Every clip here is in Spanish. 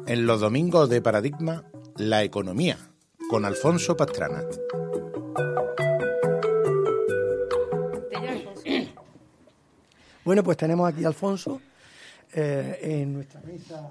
En los domingos de Paradigma, la economía, con Alfonso Pastrana. Bueno, pues tenemos aquí a Alfonso en nuestra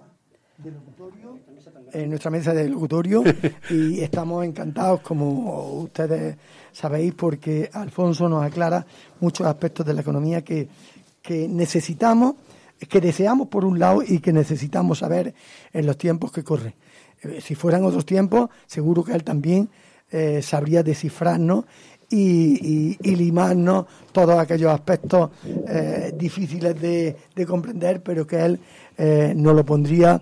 mesa de locutorio, y estamos encantados, como ustedes sabéis, porque Alfonso nos aclara muchos aspectos de la economía que necesitamos, que deseamos por un lado y que necesitamos saber en los tiempos que corren. Si fueran otros tiempos, seguro que él también sabría descifrarnos y limarnos todos aquellos aspectos difíciles de comprender, pero que él nos lo pondría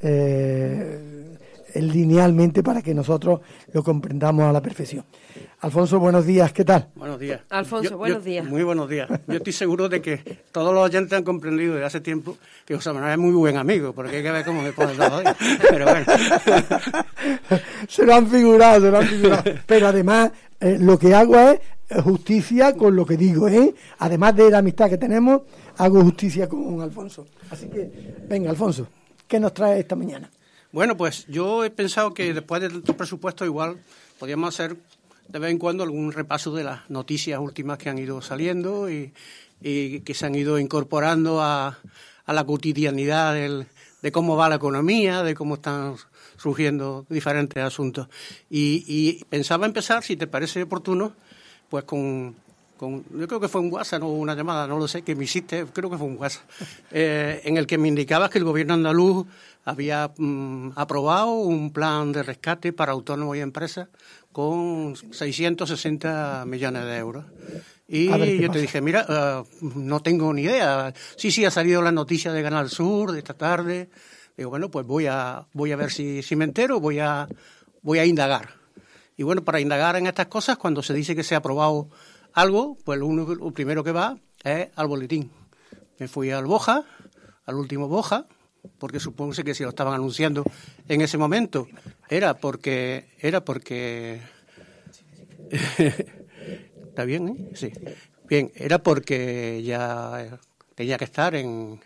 linealmente para que nosotros lo comprendamos a la perfección. Alfonso, buenos días, ¿qué tal? Buenos días. Alfonso, buenos días. Muy buenos días. Yo estoy seguro de que todos los oyentes han comprendido desde hace tiempo que José Manuel es muy buen amigo, porque hay que ver cómo me pone todo hoy. Pero bueno. Se lo han figurado. Pero además, lo que hago es justicia con lo que digo, ¿eh? Además de la amistad que tenemos, hago justicia con Alfonso. Así que, venga, Alfonso, ¿qué nos trae esta mañana? Bueno, pues yo he pensado que después del presupuesto igual podríamos hacer de vez en cuando algún repaso de las noticias últimas que han ido saliendo y que se han ido incorporando a la cotidianidad de cómo va la economía, de cómo están surgiendo diferentes asuntos. Y pensaba empezar, si te parece oportuno, pues con yo creo que fue un WhatsApp, no una llamada, no lo sé, que me hiciste, creo que fue un WhatsApp, en el que me indicabas que el gobierno andaluz había aprobado un plan de rescate para autónomos y empresas con 660 millones de euros. Y yo te dije, mira, no tengo ni idea. Sí, ha salido la noticia de Canal Sur de esta tarde. Digo, bueno, pues voy a ver si me entero, voy a indagar. Y bueno, para indagar en estas cosas, cuando se dice que se ha aprobado algo, pues lo primero que va es al boletín. Me fui al Boja, al último Boja, porque supongo que si lo estaban anunciando en ese momento era porque ¿está bien, eh? Sí. Bien, era porque ya tenía que estar en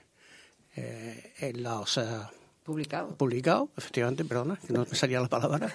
los publicado, efectivamente, perdona, que no me salía la palabra.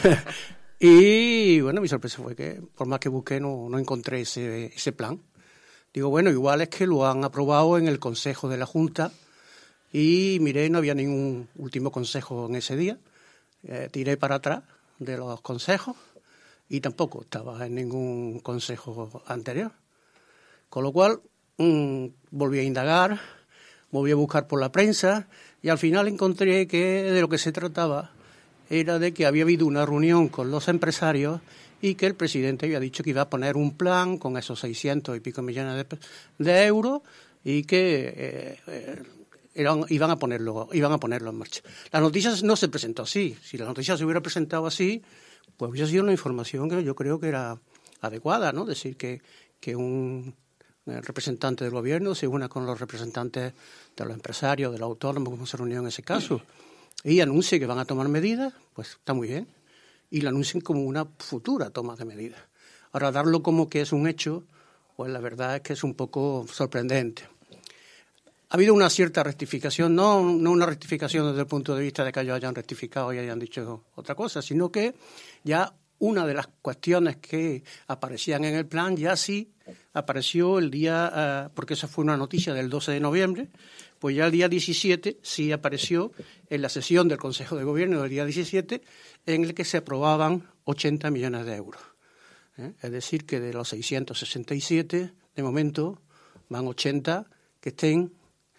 Y bueno, mi sorpresa fue que por más que busqué no encontré ese plan. Digo, bueno, igual es que lo han aprobado en el Consejo de la Junta. Y miré, no había ningún último consejo en ese día. Tiré para atrás de los consejos y tampoco estaba en ningún consejo anterior. Con lo cual, volví a indagar, volví a buscar por la prensa y al final encontré que de lo que se trataba era de que había habido una reunión con los empresarios y que el presidente había dicho que iba a poner un plan con esos 600 y pico millones de euros y que iban a ponerlo en marcha. La noticia no se presentó así. Si la noticia se hubiera presentado así, pues hubiera sido una información que yo creo que era adecuada, ¿no? Decir que un representante del gobierno se una con los representantes de los empresarios, de los autónomos, como se reunió en ese caso, y anuncie que van a tomar medidas, pues está muy bien. Y lo anuncien como una futura toma de medidas. Ahora, darlo como que es un hecho, pues la verdad es que es un poco sorprendente. Ha habido una cierta rectificación, no una rectificación desde el punto de vista de que ellos hayan rectificado y hayan dicho otra cosa, sino que ya una de las cuestiones que aparecían en el plan ya sí apareció el día, porque esa fue una noticia del 12 de noviembre, pues ya el día 17 sí apareció en la sesión del Consejo de Gobierno del día 17 en el que se aprobaban 80 millones de euros. Es decir, que de los 667, de momento, van 80 que estén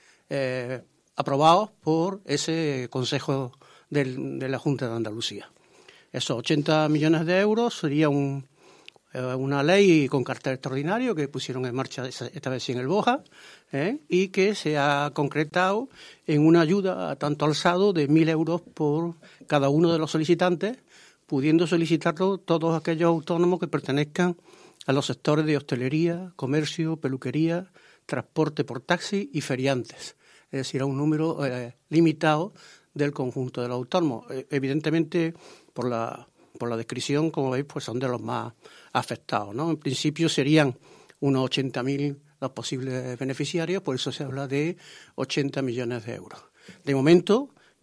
aprobados por ese Consejo de la Junta de Andalucía. Esos 80 millones de euros sería una ley con carácter extraordinario que pusieron en marcha esta vez en el Boja y que se ha concretado en una ayuda tanto alzado de 1.000 euros por cada uno de los solicitantes, pudiendo solicitarlo todos aquellos autónomos que pertenezcan a los sectores de hostelería, comercio, peluquería, transporte por taxi y feriantes. Es decir, a un número limitado del conjunto de los autónomos. Evidentemente, por la descripción, como veis, pues son de los más afectados, ¿no? En principio serían unos 80.000 los posibles beneficiarios, por eso se habla de 80 millones de euros. De momento,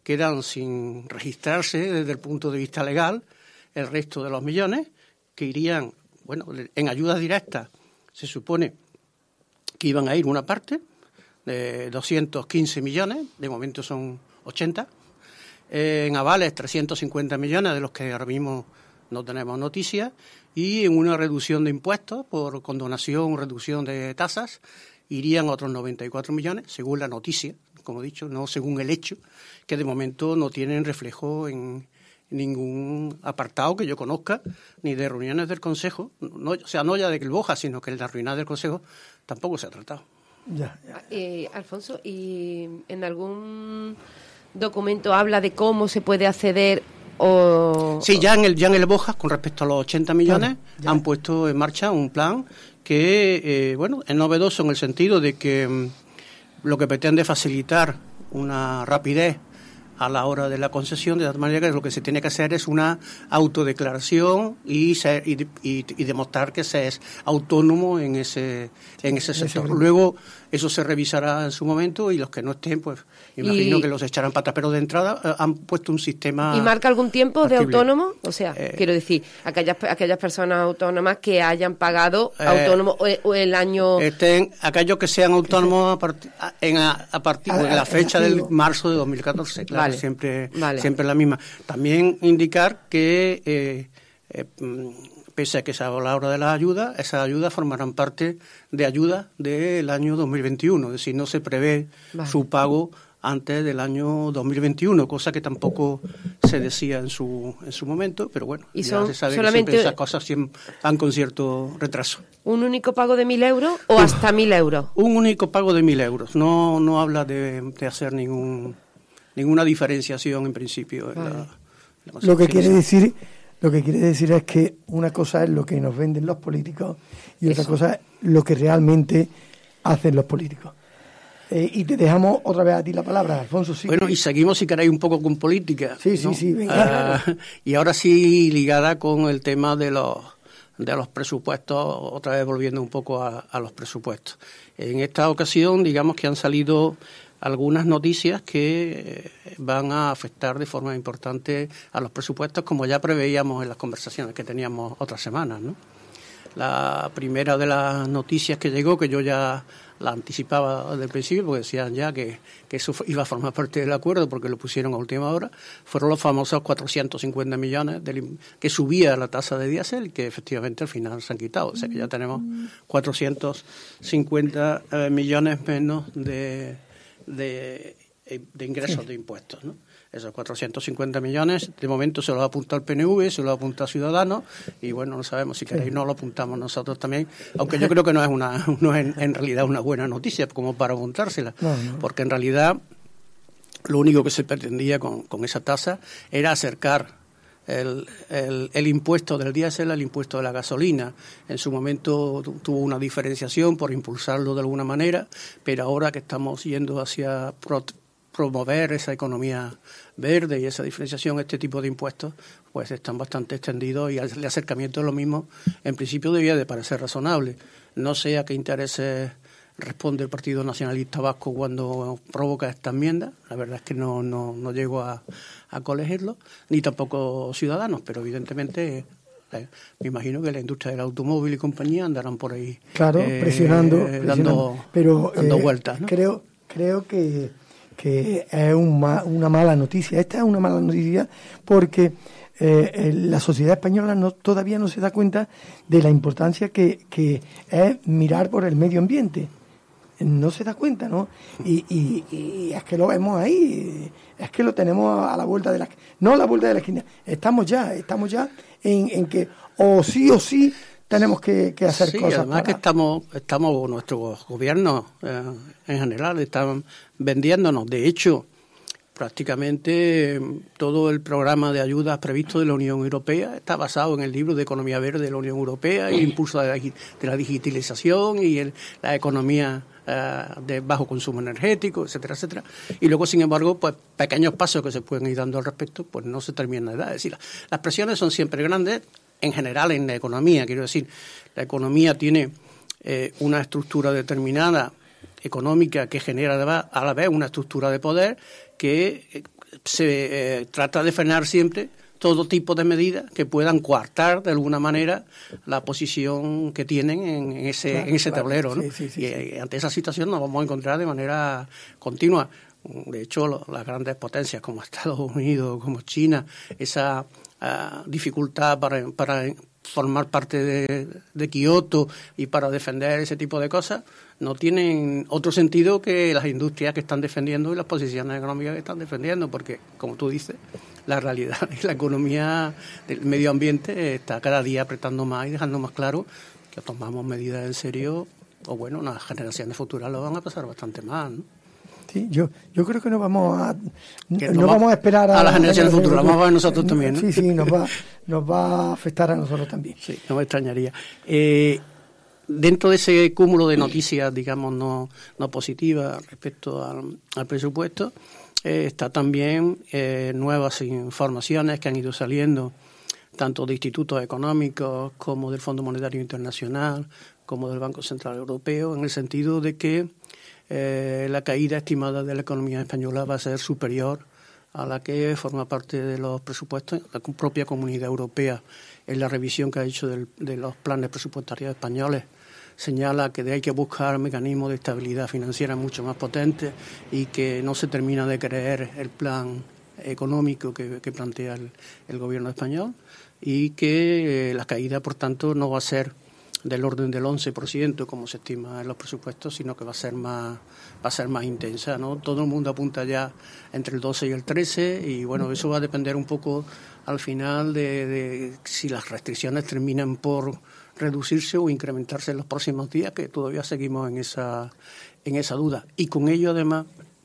quedan sin registrarse desde el punto de vista legal el resto de los millones, que irían, bueno, en ayudas directas se supone que iban a ir una parte de 215 millones, de momento son 80, en avales 350 millones, de los que ahora mismo no tenemos noticias, y en una reducción de impuestos por condonación, reducción de tasas, irían otros 94 millones, según la noticia, como he dicho, no según el hecho, que de momento no tienen reflejo en ningún apartado que yo conozca, ni de reuniones del Consejo, no, o sea, no ya de el Boja, sino que en las reuniones del Consejo tampoco se ha tratado. Ya. Alfonso, ¿y en algún documento habla de cómo se puede acceder Sí, ya en el Boja, con respecto a los 80 millones, ya han puesto en marcha un plan que, es novedoso en el sentido de que lo que pretende facilitar una rapidez a la hora de la concesión, de tal manera que lo que se tiene que hacer es una autodeclaración y demostrar que se es autónomo en ese sector. Luego eso se revisará en su momento y los que no estén, pues imagino que los echarán patas. Pero de entrada han puesto un sistema. ¿Y marca algún tiempo factible de autónomo? O sea, quiero decir, aquellas personas autónomas que hayan pagado autónomo o el año. Aquellos que sean autónomos a partir de la fecha del marzo de 2014, claro. Vale. Siempre la misma. También indicar que pese a que se habla ahora de las ayudas, esas ayudas formarán parte de ayudas del año 2021, es decir, no se prevé su pago antes del año 2021, cosa que tampoco se decía en su momento, pero bueno, ¿y ya se sabe que siempre esas cosas van con cierto retraso. ¿Un único pago de 1.000 euros o hasta 1.000 euros? Un único pago de 1.000 euros, no habla de hacer ninguna diferenciación en principio. Vale. Lo que quiere decir es que una cosa es lo que nos venden los políticos y otra cosa es lo que realmente hacen los políticos. Y te dejamos otra vez a ti la palabra, Alfonso. Sí. Bueno, y seguimos, si queréis, un poco con política. Sí, ¿no? Sí, venga. Y ahora sí ligada con el tema de los presupuestos, otra vez volviendo un poco a los presupuestos. En esta ocasión, digamos que han salido algunas noticias que van a afectar de forma importante a los presupuestos, como ya preveíamos en las conversaciones que teníamos otras semanas, ¿no? La primera de las noticias que llegó, que yo ya la anticipaba desde el principio, porque decían ya que eso iba a formar parte del acuerdo, porque lo pusieron a última hora, fueron los famosos 450 millones que subía la tasa de diésel, que efectivamente al final se han quitado. O sea que ya tenemos 450 millones menos de ingresos de impuestos, ¿no? Esos 450 millones, de momento se los ha apuntado el PNV, se los ha apuntado Ciudadanos, y bueno, no sabemos si queréis, no lo apuntamos nosotros también, aunque yo creo que no es en realidad una buena noticia como para apuntársela, porque en realidad lo único que se pretendía con esa tasa era acercar el impuesto del diésel al impuesto de la gasolina. En su momento tuvo una diferenciación por impulsarlo de alguna manera, pero ahora que estamos yendo hacia promover esa economía verde y esa diferenciación, este tipo de impuestos pues están bastante extendidos, y el acercamiento es lo mismo. En principio debía de parecer razonable. No sé a qué intereses responde el Partido Nacionalista Vasco cuando provoca esta enmienda. La verdad es que no llego a colegirlo, ni tampoco Ciudadanos, pero evidentemente me imagino que la industria del automóvil y compañía andarán por ahí presionando, dando vueltas, ¿no? Creo que es una mala noticia. Esta es una mala noticia porque la sociedad española todavía no se da cuenta de la importancia que es mirar por el medio ambiente. No se da cuenta, ¿no? Y es que lo vemos ahí, es que lo tenemos a la vuelta de la esquina. No a la vuelta de la esquina, estamos ya en que o sí tenemos que hacer cosas. Además que estamos nuestros gobiernos en general están vendiéndonos. De hecho, prácticamente todo el programa de ayudas previsto de la Unión Europea está basado en el libro de Economía Verde de la Unión Europea, y el impulso de la digitalización y la economía de bajo consumo energético, etcétera, etcétera. Y luego, sin embargo, pues pequeños pasos que se pueden ir dando al respecto, pues no se terminan de dar. Es decir, las presiones son siempre grandes, en general en la economía. Quiero decir, la economía tiene una estructura determinada económica que genera a la vez una estructura de poder que se trata de frenar siempre todo tipo de medidas que puedan coartar de alguna manera la posición que tienen en ese tablero, ¿no? Y ante esa situación nos vamos a encontrar de manera continua. De hecho, las grandes potencias como Estados Unidos, como China, esa dificultad para formar parte de Kioto y para defender ese tipo de cosas, no tienen otro sentido que las industrias que están defendiendo y las posiciones económicas que están defendiendo, porque, como tú dices, la realidad y la economía del medio ambiente está cada día apretando más y dejando más claro que tomamos medidas en serio, o bueno, las generaciones futuras lo van a pasar bastante mal, ¿no? Sí, yo creo que no vamos a esperar a las generaciones futuras, vamos a ver nosotros también, ¿no? Sí, nos va a afectar a nosotros también. Sí, no me extrañaría. Dentro de ese cúmulo de noticias, digamos, no positivas respecto al presupuesto, está también nuevas informaciones que han ido saliendo, tanto de institutos económicos como del Fondo Monetario Internacional, como del Banco Central Europeo, en el sentido de que la caída estimada de la economía española va a ser superior a la que forma parte de los presupuestos. La propia Comunidad Europea, en la revisión que ha hecho de los planes presupuestarios españoles, señala que hay que buscar mecanismos de estabilidad financiera mucho más potentes y que no se termina de creer el plan económico que plantea el gobierno español, y que la caída, por tanto, no va a ser del orden del 11%, como se estima en los presupuestos, sino que va a ser más intensa, ¿no? Todo el mundo apunta ya entre el 12 y el 13, y bueno, eso va a depender un poco al final de si las restricciones terminan por reducirse o incrementarse en los próximos días, que todavía seguimos en esa duda. Y con ello, además,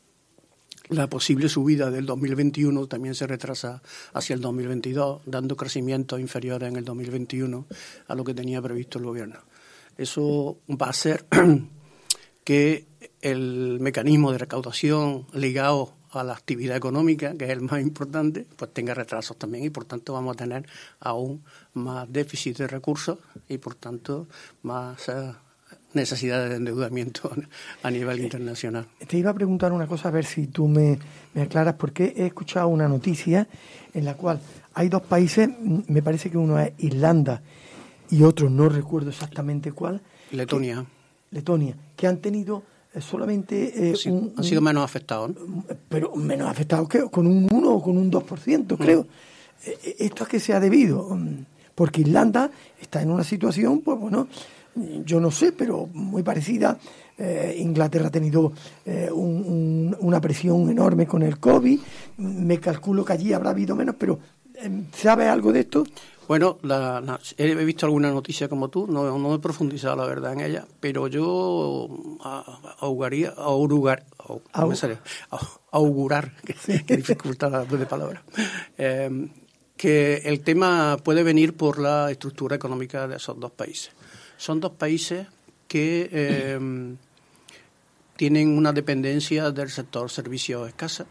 la posible subida del 2021 también se retrasa hacia el 2022, dando crecimientos inferiores en el 2021 a lo que tenía previsto el gobierno. Eso va a hacer que el mecanismo de recaudación ligado a la actividad económica, que es el más importante, pues tenga retrasos también, y por tanto vamos a tener aún más déficit de recursos y por tanto más necesidades de endeudamiento a nivel internacional. Te iba a preguntar una cosa, a ver si tú me aclaras, porque he escuchado una noticia en la cual hay dos países, me parece que uno es Irlanda y otro no recuerdo exactamente cuál. Letonia, que han tenido solamente han sido menos afectados, ¿no? Pero menos afectados que con un 1 o con un 2%, creo. ¿Esto a qué se ha debido? Porque Irlanda está en una situación, pues bueno, yo no sé, pero muy parecida. Inglaterra ha tenido una presión enorme con el COVID. Me calculo que allí habrá habido menos, pero ¿sabe algo de esto? Bueno, he visto alguna noticia como tú, no he profundizado la verdad en ella, pero yo augurar, qué dificultad de palabras, que el tema puede venir por la estructura económica de esos dos países. Son dos países que tienen una dependencia del sector servicios escasa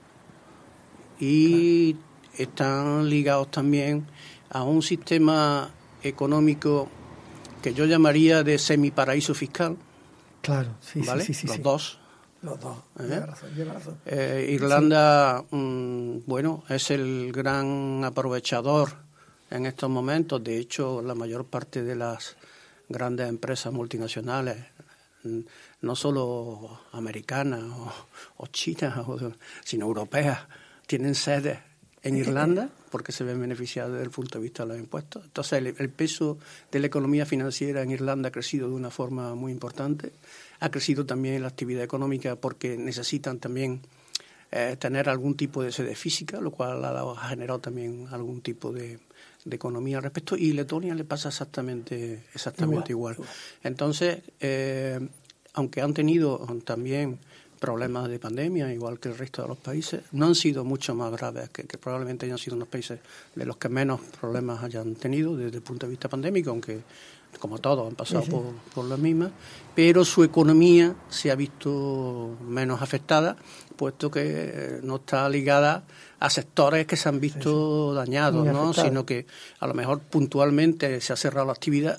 y están ligados también a un sistema económico que yo llamaría de semiparaíso fiscal. Claro, sí, ¿vale? Sí. Los dos. Lleva razón. Irlanda, bueno, es el gran aprovechador en estos momentos. De hecho, la mayor parte de las grandes empresas multinacionales, no solo americanas o chinas, sino europeas, tienen sedes en Irlanda porque se ven beneficiadas desde el punto de vista de los impuestos. Entonces, el peso de la economía financiera en Irlanda ha crecido de una forma muy importante. Ha crecido también la actividad económica porque necesitan también tener algún tipo de sede física, lo cual ha generado también algún tipo de economía al respecto. Y Letonia le pasa exactamente igual. Entonces, aunque han tenido también problemas de pandemia, igual que el resto de los países, no han sido mucho más graves, que probablemente hayan sido unos países de los que menos problemas hayan tenido desde el punto de vista pandémico, aunque como todos han pasado por las mismas, pero su economía se ha visto menos afectada, puesto que no está ligada a sectores que se han visto dañados, ¿no? Sino que a lo mejor puntualmente se ha cerrado la actividad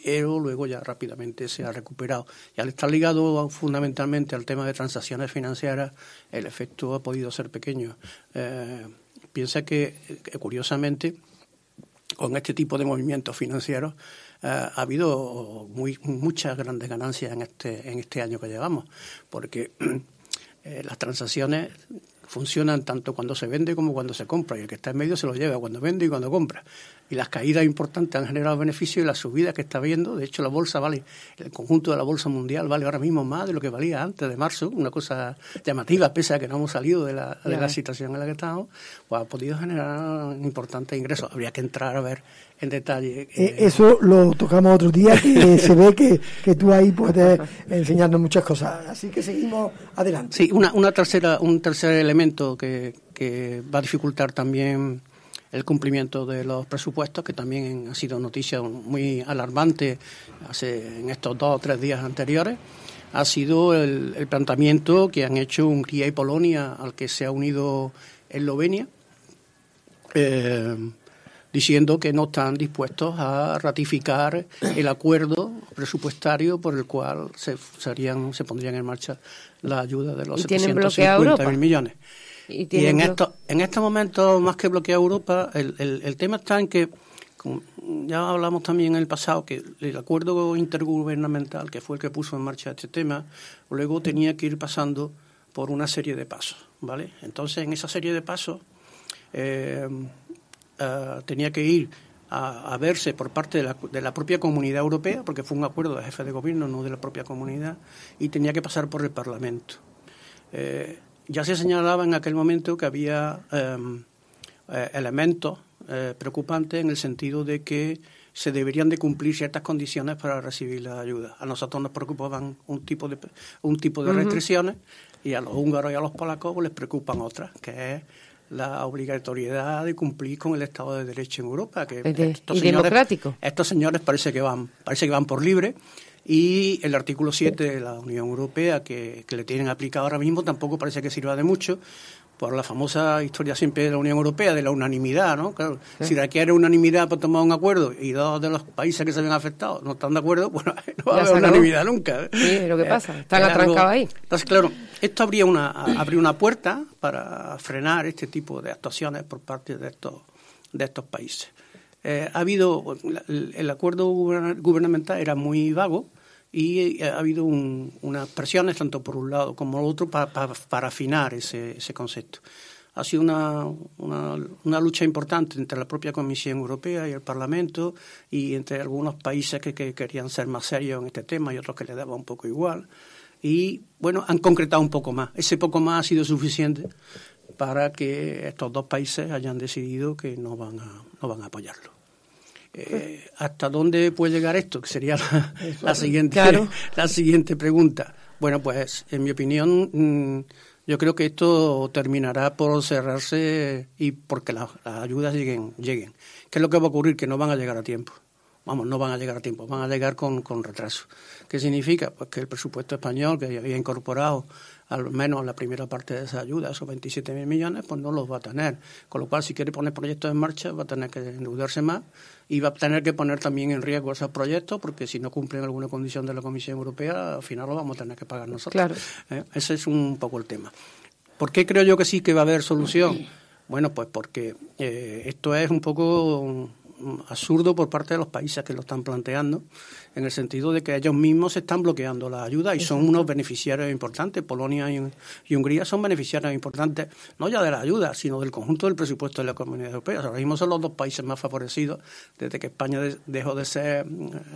pero luego ya rápidamente se ha recuperado. Y al estar ligado fundamentalmente al tema de transacciones financieras, el efecto ha podido ser pequeño. Piensa que curiosamente, con este tipo de movimientos financieros, ha habido muchas grandes ganancias en este año que llevamos, porque las transacciones funcionan tanto cuando se vende como cuando se compra, y el que está en medio se lo lleva cuando vende y cuando compra. Y las caídas importantes han generado beneficios, y las subidas que está viendo, de hecho la bolsa vale, el conjunto de la bolsa mundial vale ahora mismo más de lo que valía antes de marzo, una cosa llamativa, pese a que no hemos salido de la situación en la que estamos, pues ha podido generar importantes ingresos. Habría que entrar a ver en detalle. Eso lo tocamos otro día, que se ve que tú ahí puedes enseñarnos muchas cosas, así que seguimos adelante. Sí, un tercer elemento que va a dificultar también el cumplimiento de los presupuestos, que también ha sido noticia muy alarmante en estos 2 o 3 días anteriores, ha sido el planteamiento que han hecho Hungría y Polonia, al que se ha unido Eslovenia, diciendo que no están dispuestos a ratificar el acuerdo presupuestario por el cual se pondrían en marcha la ayuda de los 750.000 millones. Y en estos momentos, más que bloquear Europa, el tema está en que, como ya hablamos también en el pasado, que el acuerdo intergubernamental, que fue el que puso en marcha este tema, luego tenía que ir pasando por una serie de pasos, ¿vale? Entonces, en esa serie de pasos tenía que ir a verse por parte de la propia Comunidad Europea, porque fue un acuerdo de jefes de gobierno, no de la propia comunidad, y tenía que pasar por el Parlamento. Ya se señalaba en aquel momento que había elementos preocupantes, en el sentido de que se deberían de cumplir ciertas condiciones para recibir la ayuda. A nosotros nos preocupaban un tipo de restricciones, y a los húngaros y a los polacos les preocupan otras, que es la obligatoriedad de cumplir con el Estado de Derecho en Europa, que democrático. Estos señores parece que van por libre. Y el artículo 7 de la Unión Europea, que le tienen aplicado ahora mismo, tampoco parece que sirva de mucho, por la famosa historia siempre de la Unión Europea, de la unanimidad, ¿no? Claro, sí. Si requiere unanimidad para tomar un acuerdo y 2 de los países que se ven afectados no están de acuerdo, bueno, no va a haber unanimidad nunca. Sí, es lo que pasa, están atrancados ahí. Entonces, claro, esto abrió una puerta para frenar este tipo de actuaciones por parte de estos países. Ha habido, el acuerdo gubernamental era muy vago, y ha habido unas presiones tanto por un lado como el otro para afinar ese concepto. Ha sido una lucha importante entre la propia Comisión Europea y el Parlamento, y entre algunos países que querían ser más serios en este tema y otros que les daba un poco igual. Y bueno, han concretado un poco más. Ese poco más ha sido suficiente para que estos 2 países hayan decidido que no van a apoyarlo. ¿Hasta dónde puede llegar esto? Que sería la siguiente pregunta. Bueno, pues en mi opinión, yo creo que esto terminará por cerrarse, y porque las ayudas lleguen. ¿Qué es lo que va a ocurrir? Que no van a llegar a tiempo. No van a llegar a tiempo, van a llegar con retraso. ¿Qué significa? Pues que el presupuesto español, que había incorporado al menos la primera parte de esa ayuda, esos 27.000 millones, pues no los va a tener. Con lo cual, si quiere poner proyectos en marcha, va a tener que endeudarse más, y va a tener que poner también en riesgo esos proyectos, porque si no cumplen alguna condición de la Comisión Europea, al final lo vamos a tener que pagar nosotros. Claro. Ese es un poco el tema. ¿Por qué creo yo que sí que va a haber solución? Bueno, pues porque esto es un poco absurdo por parte de los países que lo están planteando, en el sentido de que ellos mismos se están bloqueando la ayuda y son unos beneficiarios importantes. Polonia y Hungría son beneficiarios importantes, no ya de la ayuda, sino del conjunto del presupuesto de la Comunidad Europea. Ahora mismo son los 2 países más favorecidos desde que España dejó de ser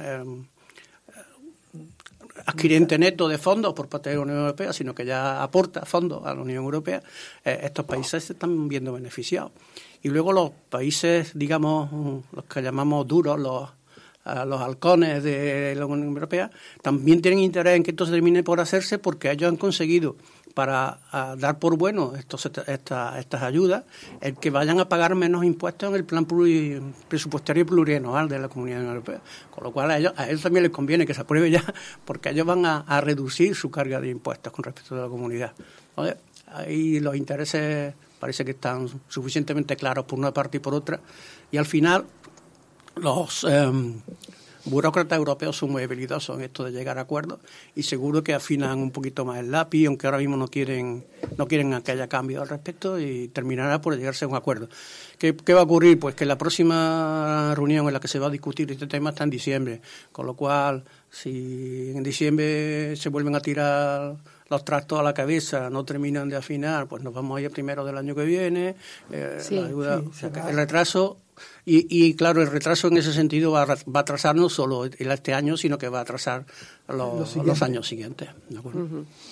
adquiriente neto de fondos por parte de la Unión Europea, sino que ya aporta fondos a la Unión Europea. Estos países se están viendo beneficiados. Y luego los países, digamos, los que llamamos duros, los halcones de la Unión Europea, también tienen interés en que esto se termine por hacerse, porque ellos han conseguido, para dar por bueno estas ayudas, el que vayan a pagar menos impuestos en el plan presupuestario plurianual de la Comunidad Europea. Con lo cual a ellos también les conviene que se apruebe ya, porque ellos van a reducir su carga de impuestos con respecto a la comunidad. Entonces, ahí los intereses parece que están suficientemente claros por una parte y por otra, y al final burócratas europeos son muy habilidosos en esto de llegar a acuerdos y seguro que afinan un poquito más el lápiz, aunque ahora mismo no quieren que haya cambio al respecto y terminará por llegarse a un acuerdo. ¿Qué va a ocurrir? Pues que la próxima reunión en la que se va a discutir este tema está en diciembre, con lo cual si en diciembre se vuelven a tirar los trastos a la cabeza, no terminan de afinar, pues nos vamos a ir primero del año que viene, el retraso, y claro, el retraso en ese sentido va a atrasar no solo este año, sino que va a atrasar los años siguientes. ¿De acuerdo?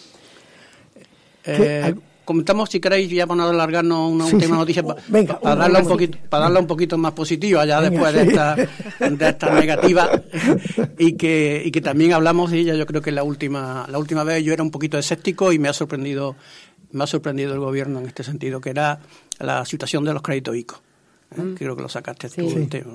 Comentamos, si queréis, ya para no alargarnos una última noticia, para darla un poquito más positiva ya después de esta negativa y que también hablamos de ella. Yo creo que la última vez yo era un poquito escéptico y me ha sorprendido el gobierno en este sentido, que era la situación de los créditos ICO. Creo que lo sacaste tú el tema.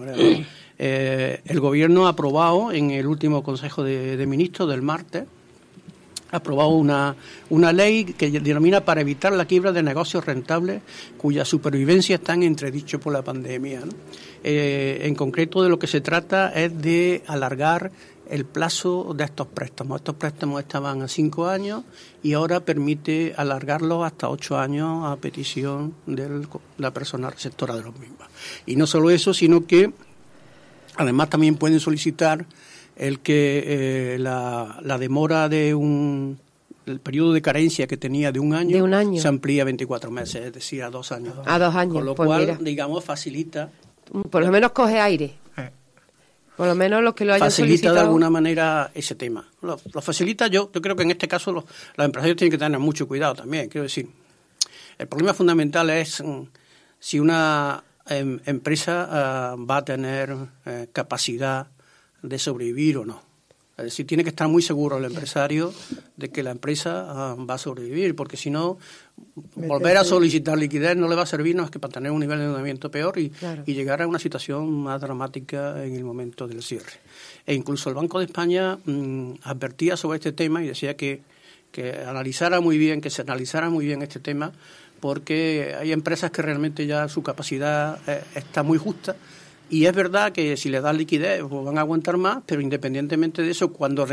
El gobierno ha aprobado en el último Consejo de Ministros del martes, ha aprobado una ley que denomina para evitar la quiebra de negocios rentables cuya supervivencia está en entredicho por la pandemia, ¿no? En concreto, de lo que se trata es de alargar el plazo de estos préstamos. Estos préstamos estaban a 5 años y ahora permite alargarlos hasta 8 años a petición de la persona receptora de los mismos. Y no solo eso, sino que además también pueden solicitar el que la demora el periodo de carencia que tenía de un año se amplía a 24 meses, es decir, a 2 años. A 2 años. Con lo cual, digamos, facilita. Por lo menos coge aire. Por lo menos los que lo hayan facilita solicitado. De alguna manera ese tema. Lo facilita. Yo creo que en este caso los empresarios tienen que tener mucho cuidado también. Quiero decir, el problema fundamental es si una empresa va a tener capacidad de sobrevivir o no. Es decir, tiene que estar muy seguro el empresario de que la empresa va a sobrevivir, porque si no, volver a solicitar liquidez no le va a servir más que para tener un nivel de endeudamiento peor y llegar a una situación más dramática en el momento del cierre. E incluso el Banco de España advertía sobre este tema y decía que se analizara muy bien este tema, porque hay empresas que realmente ya su capacidad está muy justa. Y es verdad que si le das liquidez pues van a aguantar más, pero independientemente de eso, cuando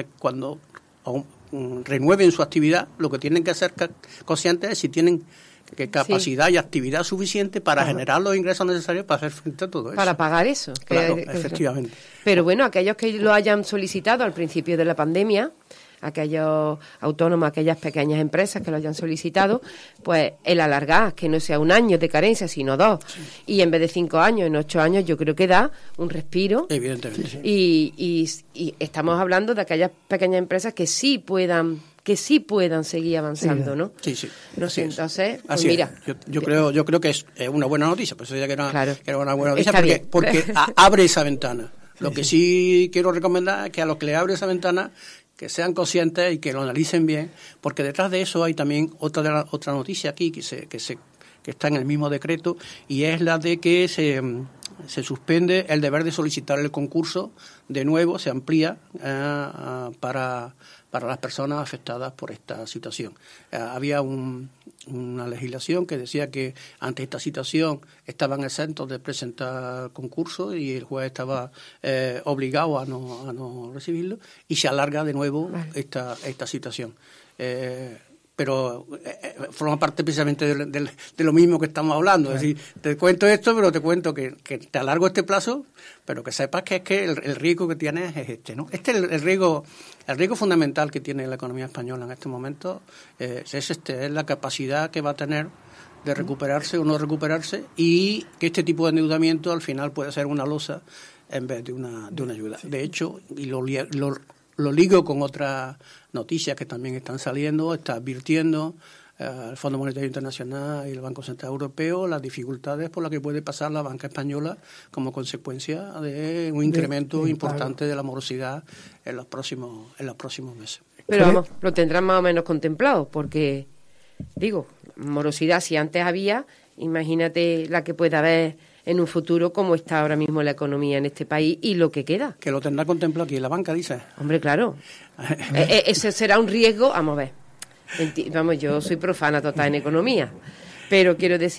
renueven su actividad, lo que tienen que ser conscientes es si tienen capacidad y actividad suficiente para generar los ingresos necesarios para hacer frente a todo eso. Para pagar eso. Claro, efectivamente. Pero bueno, aquellos que lo hayan solicitado al principio de la pandemia, aquellos autónomos, aquellas pequeñas empresas que lo hayan solicitado, pues el alargar, que no sea 1 año de carencia, sino 2, y en vez de 5 años, en 8 años, yo creo que da un respiro. Evidentemente, sí. Y estamos hablando de aquellas pequeñas empresas que sí puedan seguir avanzando, ¿no? Sí, sí. No sé, entonces, pues así mira. Yo creo que es una buena noticia, por eso decía que era una buena noticia, Está porque abre esa ventana. Lo que sí quiero recomendar es que a los que le abre esa ventana, que sean conscientes y que lo analicen bien, porque detrás de eso hay también otra noticia aquí que está en el mismo decreto, y es la de que se suspende el deber de solicitar el concurso de nuevo, se amplía para las personas afectadas por esta situación. Había una legislación que decía que ante esta situación estaban exentos de presentar concurso y el juez estaba obligado a no recibirlo, y se alarga de nuevo esta situación. Pero forma parte precisamente de lo mismo que estamos hablando. Es decir, te cuento esto, pero te cuento que te alargo este plazo, pero que sepas que es que el riesgo que tienes es este, ¿no? Este es el riesgo fundamental que tiene la economía española en este momento, es la capacidad que va a tener de recuperarse o no recuperarse, y que este tipo de endeudamiento al final puede ser una losa en vez de una ayuda. De hecho, y lo ligo con otras noticias que también están saliendo, está advirtiendo el Fondo Monetario Internacional y el Banco Central Europeo las dificultades por las que puede pasar la banca española como consecuencia de un incremento importante de la morosidad en los próximos meses. Pero vamos, lo tendrán más o menos contemplado, porque, digo, morosidad si antes había, imagínate la que pueda haber en un futuro, como está ahora mismo la economía en este país y lo que queda. Que lo tendrá contemplado aquí, la banca, dice. Hombre, claro. Ese será un riesgo, vamos a ver. Vamos, yo soy profana total en economía, pero quiero decir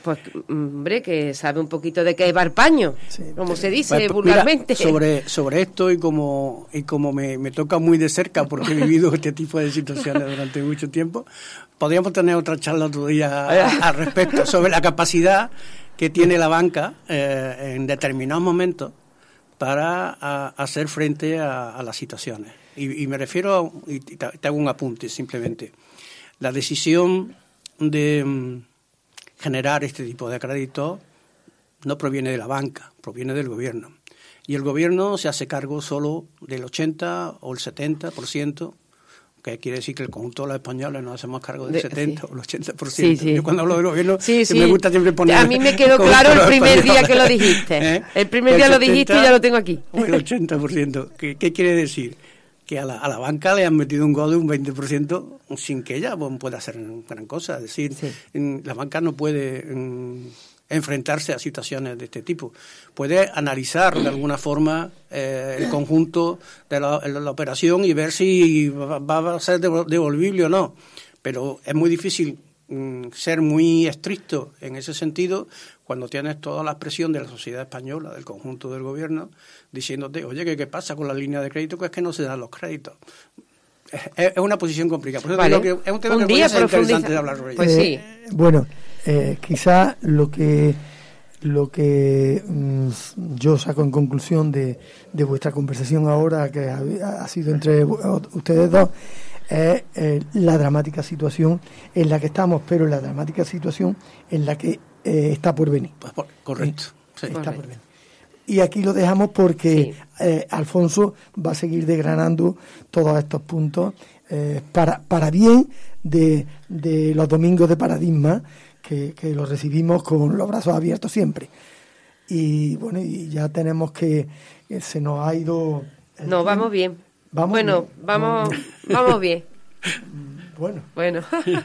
Pues, hombre, que sabe un poquito de qué es Barpaño, como se dice Pues, vulgarmente. Mira, sobre esto y como me toca muy de cerca porque he vivido este tipo de situaciones durante mucho tiempo, podríamos tener otra charla otro día al respecto sobre la capacidad que tiene la banca en determinados momentos para hacer frente a las situaciones. Y me refiero, y te hago un apunte simplemente, la decisión de generar este tipo de crédito no proviene de la banca, proviene del gobierno. Y el gobierno se hace cargo solo del 80 o el 70%, que quiere decir que el conjunto de los españoles nos hacemos cargo del 70 o el 80%. Sí, sí. Yo cuando hablo del gobierno Sí. me gusta siempre poner... A mí me quedó claro el primer día que lo dijiste. El primer día lo dijiste y ya lo tengo aquí. O el 80%. ¿Qué quiere decir? Que a la banca le han metido un gol de un 20% sin que ella pueda hacer gran cosa. Es decir, la banca no puede enfrentarse a situaciones de este tipo. Puede analizar de alguna forma el conjunto de la operación y ver si va a ser devolvible o no. Pero es muy difícil ser muy estricto en ese sentido cuando tienes toda la presión de la sociedad española, del conjunto del gobierno, diciéndote, oye, ¿qué pasa con la línea de crédito? Que es que no se dan los créditos. Es una posición complicada. Por eso vale. digo que es un tema que puede ser interesante de hablar sobre ello. Pues sí. Bueno, quizá lo que yo saco en conclusión de vuestra conversación ahora, que ha sido entre ustedes dos, es la dramática situación en la que estamos, pero la dramática situación en la que está por venir. Pues correcto. Sí. Está por venir. Y aquí lo dejamos porque Alfonso va a seguir desgranando todos estos puntos para bien de los domingos de Paradigma, que los recibimos con los brazos abiertos siempre. Y bueno, y ya tenemos que se nos ha ido... No, vamos bien. Vamos bien. Bueno.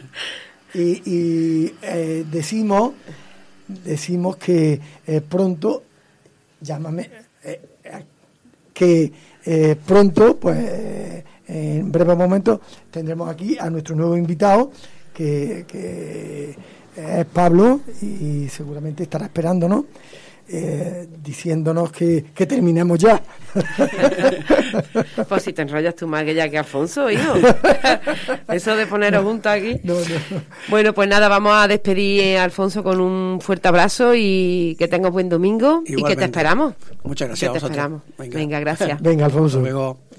Y decimos que pronto, llámame, que pronto, pues en breve momento tendremos aquí a nuestro nuevo invitado, que es Pablo, y seguramente estará esperándonos, diciéndonos que terminemos ya. Pues si te enrollas tú más que ya que Alfonso, hijo. Eso de poneros juntos aquí. No. Bueno, pues nada, vamos a despedir a Alfonso con un fuerte abrazo y que tengas buen domingo. Igualmente. Y que te esperamos. Muchas gracias. Te esperamos. Venga, gracias. Venga, Alfonso. Hasta luego.